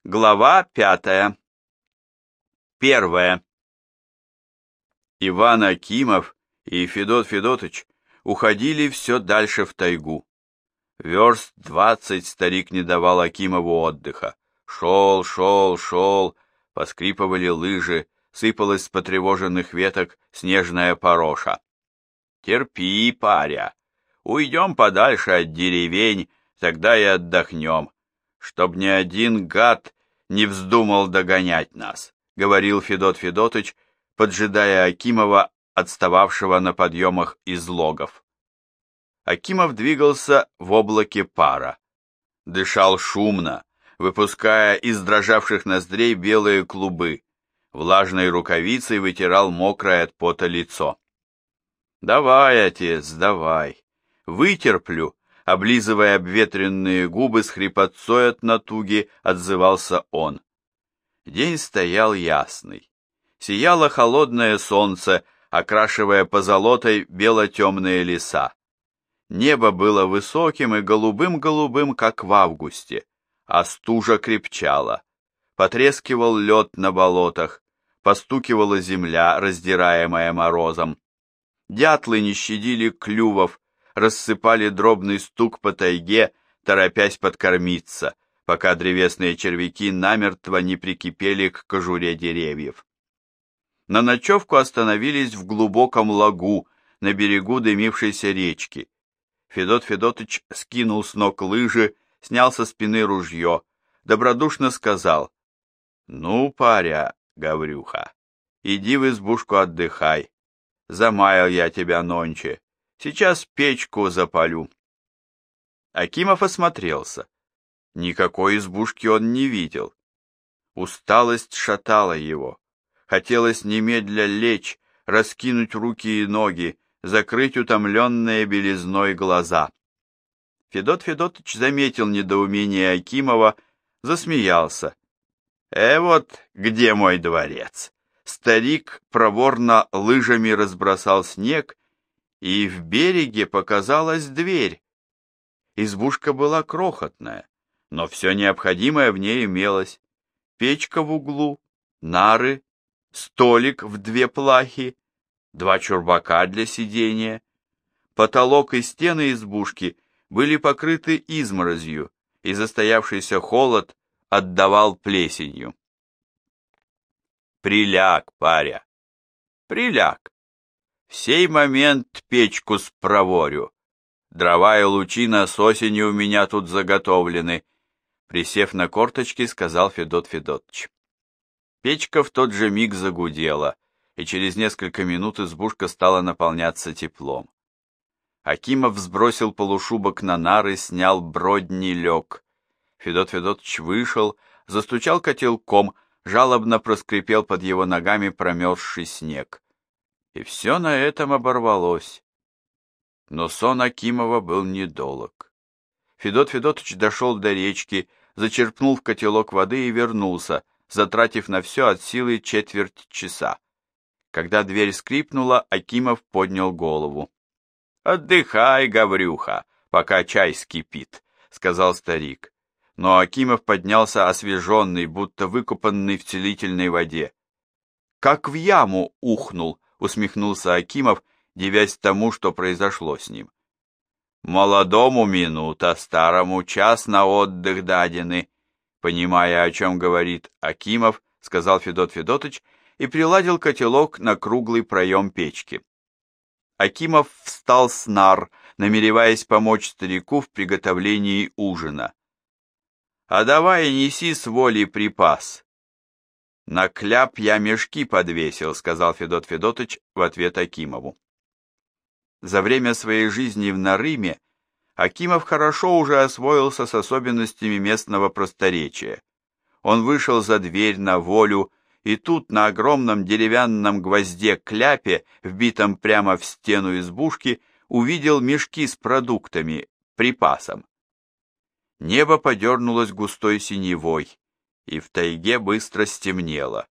Глава 5. Первая. Иван Акимов и Федот Федотыч уходили все дальше в тайгу. Верст 20 старик не давал Акимову отдыха. Шел, поскрипывали лыжи, сыпалась с потревоженных веток снежная пороша. Терпи, паря, уйдем подальше от деревень, тогда и отдохнем, чтоб ни один гад не вздумал догонять нас, говорил Федот Федотыч, поджидая Акимова, отстававшего на подъемах из логов. Акимов двигался в облаке пара. Дышал шумно, выпуская из дрожавших ноздрей белые клубы. Влажной рукавицей вытирал мокрое от пота лицо. «Давай, отец, давай. Вытерплю», — облизывая обветренные губы с хрипотцой от натуги, отзывался он. День стоял ясный. Сияло холодное солнце, окрашивая позолотой бело-темные леса. Небо было высоким и голубым-голубым, как в августе, а стужа крепчала. Потрескивал лед на болотах, постукивала земля, раздираемая морозом. Дятлы не щадили клювов, рассыпали дробный стук по тайге, торопясь подкормиться, пока древесные червяки намертво не прикипели к кожуре деревьев. На ночевку остановились в глубоком лагу на берегу дымившейся речки. Федот Федотыч скинул с ног лыжи, снял со спины ружье, добродушно сказал: «Ну, паря, Гаврюха, иди в избушку отдыхай. Замаял я тебя нонче, сейчас печку запалю». Акимов осмотрелся. Никакой избушки он не видел. Усталость шатала его. Хотелось немедля лечь, раскинуть руки и ноги, закрыть утомленные белизной глаза. Федот Федотыч заметил недоумение Акимова, засмеялся. Вот где мой дворец!» Старик проворно лыжами разбросал снег, и в береге показалась дверь. Избушка была крохотная, но все необходимое в ней имелось. Печка в углу, нары, столик в 2 плахи, 2 чурбака для сидения. Потолок и стены избушки были покрыты изморозью, и застоявшийся холод отдавал плесенью. «Приляг, паря, приляг. В сей момент печку спроворю. Дрова и лучина с осени у меня тут заготовлены», присев на корточки, сказал Федот Федотыч. Печка в тот же миг загудела, и через несколько минут избушка стала наполняться теплом. Акимов сбросил полушубок на нары, снял бродни, лег. Федот Федотыч вышел, застучал котелком, жалобно проскрипел под его ногами промерзший снег. И все на этом оборвалось. Но сон Акимова был недолог. Федот Федотыч дошел до речки, зачерпнул в котелок воды и вернулся, затратив на все от силы четверть часа. Когда дверь скрипнула, Акимов поднял голову. «Отдыхай, Гаврюха, пока чай скипит», — сказал старик. Но Акимов поднялся освеженный, будто выкупанный в целительной воде. «Как в яму ухнул», — усмехнулся Акимов, дивясь тому, что произошло с ним. «Молодому минута, старому час на отдых дадены», понимая, о чем говорит Акимов, сказал Федот Федотыч и приладил котелок на круглый проем печки. Акимов встал с нар, намереваясь помочь старику в приготовлении ужина. «А давай неси с воли припас». «На кляп я мешки подвесил», — сказал Федот Федотыч в ответ Акимову. За время своей жизни в Нарыме Акимов хорошо уже освоился с особенностями местного просторечия. Он вышел за дверь на волю, и тут на огромном деревянном гвозде-кляпе, вбитом прямо в стену избушки, увидел мешки с продуктами, припасом. Небо подернулось густой синевой, и в тайге быстро стемнело.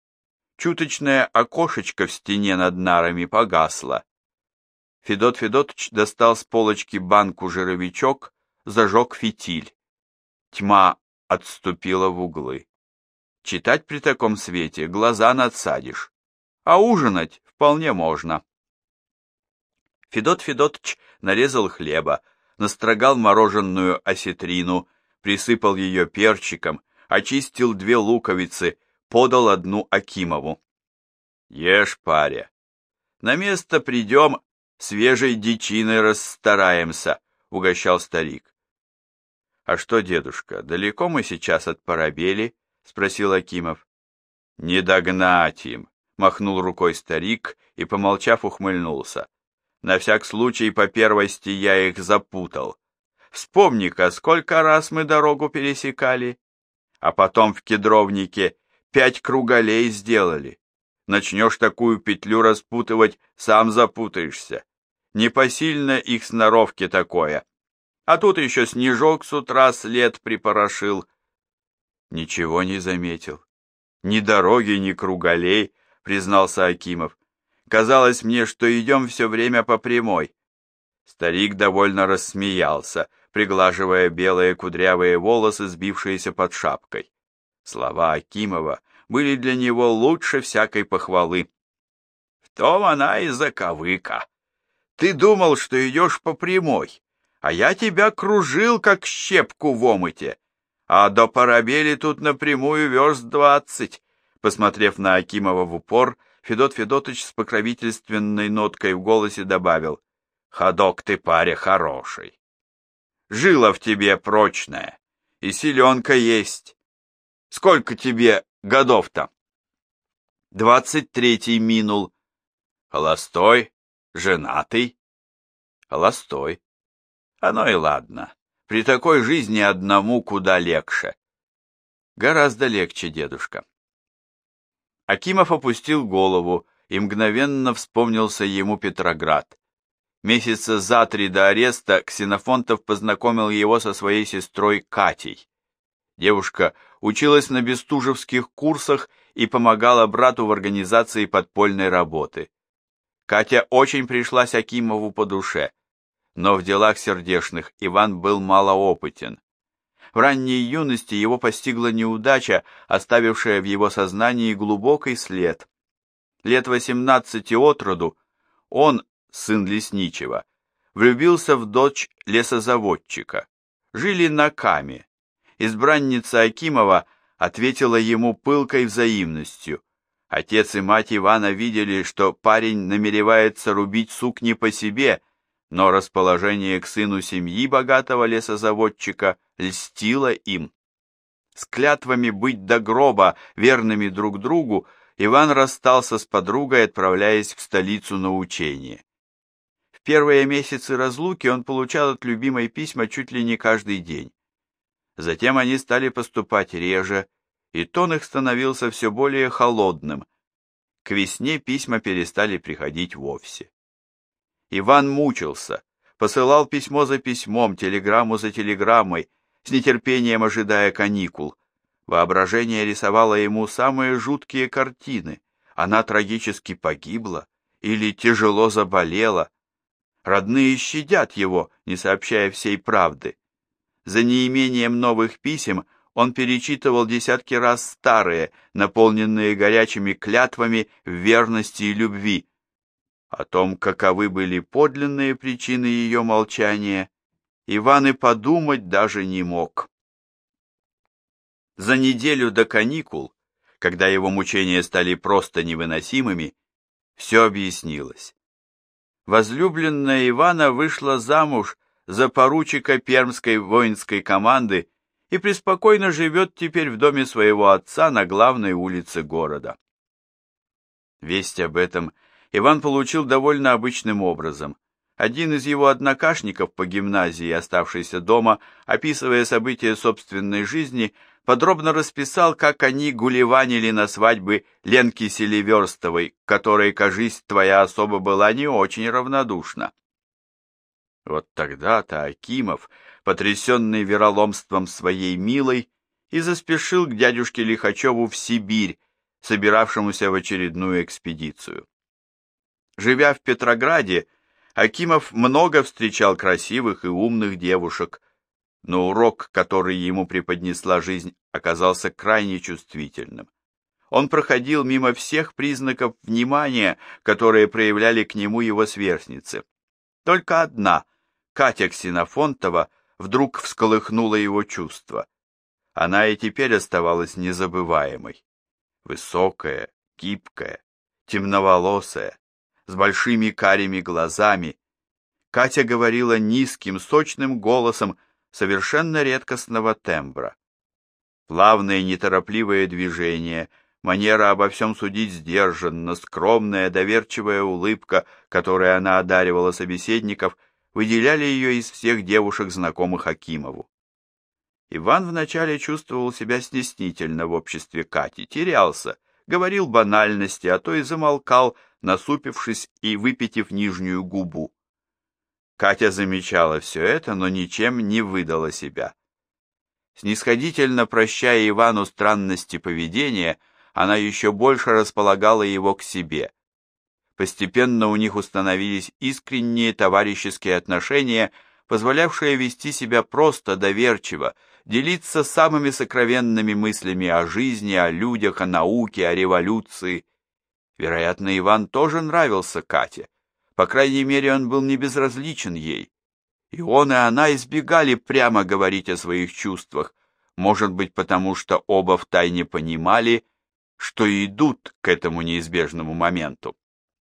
Чуточное окошечко в стене над нарами погасло. Федот Федотыч достал с полочки банку жировичок, зажег фитиль. Тьма отступила в углы. Читать при таком свете глаза надсадишь, а ужинать вполне можно. Федот Федотыч нарезал хлеба, настрогал мороженую осетрину, присыпал ее перчиком, очистил 2 луковицы, подал одну Акимову. «Ешь, паря, на место придем, свежей дичиной расстараемся», — угощал старик. «А что, дедушка, далеко мы сейчас от Парабели?» — спросил Акимов. «Не догнать им», — махнул рукой старик и, помолчав, ухмыльнулся. «На всяк случай по первости я их запутал. Вспомни-ка, сколько раз мы дорогу пересекали, а потом в Кедровнике 5 круголей сделали. Начнешь такую петлю распутывать, сам запутаешься. Непосильно их сноровки такое. А тут еще снежок с утра след припорошил». «Ничего не заметил. Ни дороги, ни круголей», — признался Акимов. «Казалось мне, что идем все время по прямой». Старик довольно рассмеялся, приглаживая белые кудрявые волосы, сбившиеся под шапкой. Слова Акимова были для него лучше всякой похвалы. «В том она и заковыка. Ты думал, что идешь по прямой, а я тебя кружил, как щепку в омыте. А до Парабели тут напрямую верст 20. Посмотрев на Акимова в упор, Федот Федотыч с покровительственной ноткой в голосе добавил: «Ходок ты, паря, хороший. Жила в тебе прочная, и силенка есть. Сколько тебе годов-то?» 23 минул. Холостой? Женатый? Холостой. Оно и ладно. При такой жизни одному куда легче. Гораздо легче, дедушка. Акимов опустил голову, и мгновенно вспомнился ему Петроград. Месяца за 3 до ареста Ксенофонтов познакомил его со своей сестрой Катей. Девушка училась на бестужевских курсах и помогала брату в организации подпольной работы. Катя очень пришлась Акимову по душе, но в делах сердечных Иван был малоопытен. В ранней юности его постигла неудача, оставившая в его сознании глубокий след. Лет 18 от роду он, сын лесничего, влюбился в дочь лесозаводчика. Жили на Каме. Избранница Акимова ответила ему пылкой взаимностью. Отец и мать Ивана видели, что парень намеревается рубить сук не по себе, но расположение к сыну семьи богатого лесозаводчика льстило им. С клятвами быть до гроба верными друг другу Иван расстался с подругой, отправляясь в столицу на учение. В первые месяцы разлуки он получал от любимой письма чуть ли не каждый день. Затем они стали поступать реже, и тон их становился все более холодным. К весне письма перестали приходить вовсе. Иван мучился, посылал письмо за письмом, телеграмму за телеграммой, с нетерпением ожидая каникул. Воображение рисовало ему самые жуткие картины. Она трагически погибла или тяжело заболела. Родные щадят его, не сообщая всей правды. За неимением новых писем он перечитывал десятки раз старые, наполненные горячими клятвами в верности и любви. О том, каковы были подлинные причины ее молчания, Иван и подумать даже не мог. За неделю до каникул, когда его мучения стали просто невыносимыми, все объяснилось. Возлюбленная Ивана вышла замуж за поручика пермской воинской команды и преспокойно живет теперь в доме своего отца на главной улице города. Весть об этом Иван получил довольно обычным образом. Один из его однокашников по гимназии, оставшийся дома, описывая события собственной жизни, подробно расписал, как они гулеванили на свадьбе Ленки Селиверстовой, которой, кажись, твоя особа была не очень равнодушна. Вот тогда-то Акимов, потрясенный вероломством своей милой, и заспешил к дядюшке Лихачеву в Сибирь, собиравшемуся в очередную экспедицию. Живя в Петрограде, Акимов много встречал красивых и умных девушек, но урок, который ему преподнесла жизнь, оказался крайне чувствительным. Он проходил мимо всех признаков внимания, которые проявляли к нему его сверстницы. Только одна, Катя Ксенофонтова, вдруг всколыхнула его чувства. Она и теперь оставалась незабываемой. Высокая, гибкая, темноволосая, с большими карими глазами. Катя говорила низким, сочным голосом совершенно редкостного тембра. Плавные, неторопливые движения, манера обо всем судить сдержанно, скромная, доверчивая улыбка, которой она одаривала собеседников, выделяли ее из всех девушек, знакомых Акимову. Иван вначале чувствовал себя стеснительно в обществе Кати, терялся, говорил банальности, а то и замолкал, насупившись и выпитив нижнюю губу. Катя замечала все это, но ничем не выдала себя. Снисходительно прощая Ивану странности поведения, она еще больше располагала его к себе. Постепенно у них установились искренние товарищеские отношения, позволявшие вести себя просто, доверчиво, делиться самыми сокровенными мыслями о жизни, о людях, о науке, о революции. Вероятно, Иван тоже нравился Кате. По крайней мере, он был не безразличен ей. И он, и она избегали прямо говорить о своих чувствах, может быть, потому что оба втайне понимали, что идут к этому неизбежному моменту.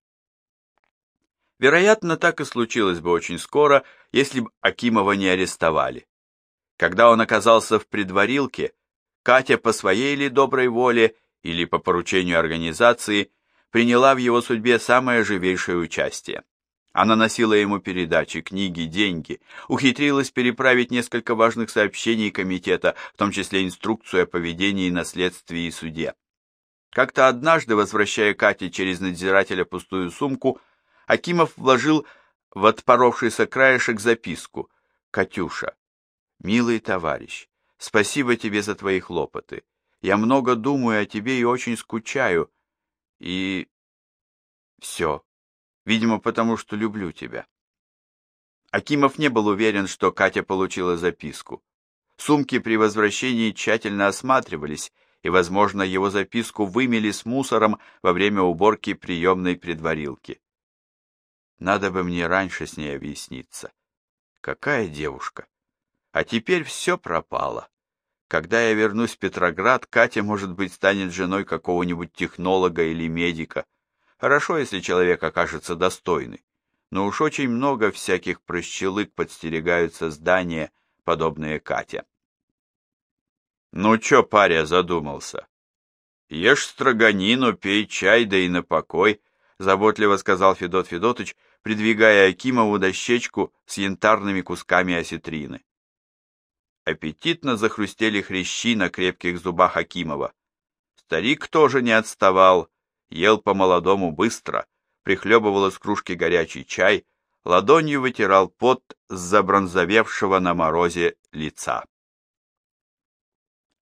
Вероятно, так и случилось бы очень скоро, если бы Акимова не арестовали. Когда он оказался в предварилке, Катя по своей ли доброй воле или по поручению организации приняла в его судьбе самое живейшее участие. Она носила ему передачи, книги, деньги, ухитрилась переправить несколько важных сообщений комитета, в том числе инструкцию о поведении на следствии и суде. Как-то однажды, возвращая Кате через надзирателя пустую сумку, Акимов вложил в отпоровшийся краешек записку: «Катюша, милый товарищ, спасибо тебе за твои хлопоты. Я много думаю о тебе и очень скучаю. И все. Видимо, потому что люблю тебя». Акимов не был уверен, что Катя получила записку. Сумки при возвращении тщательно осматривались, и, возможно, его записку вымели с мусором во время уборки приемной предварилки. Надо бы мне раньше с ней объясниться. Какая девушка! А теперь все пропало. Когда я вернусь в Петроград, Катя, может быть, станет женой какого-нибудь технолога или медика. Хорошо, если человек окажется достойный. Но уж очень много всяких прощелык подстерегают создания, подобные Кате. «Ну чё, паря, задумался? Ешь строганину, пей чай, да и на покой», заботливо сказал Федот Федотыч, придвигая Акимову дощечку с янтарными кусками осетрины. Аппетитно захрустели хрящи на крепких зубах Акимова. Старик тоже не отставал, ел по-молодому быстро, прихлебывал из кружки горячий чай, ладонью вытирал пот с забронзовевшего на морозе лица.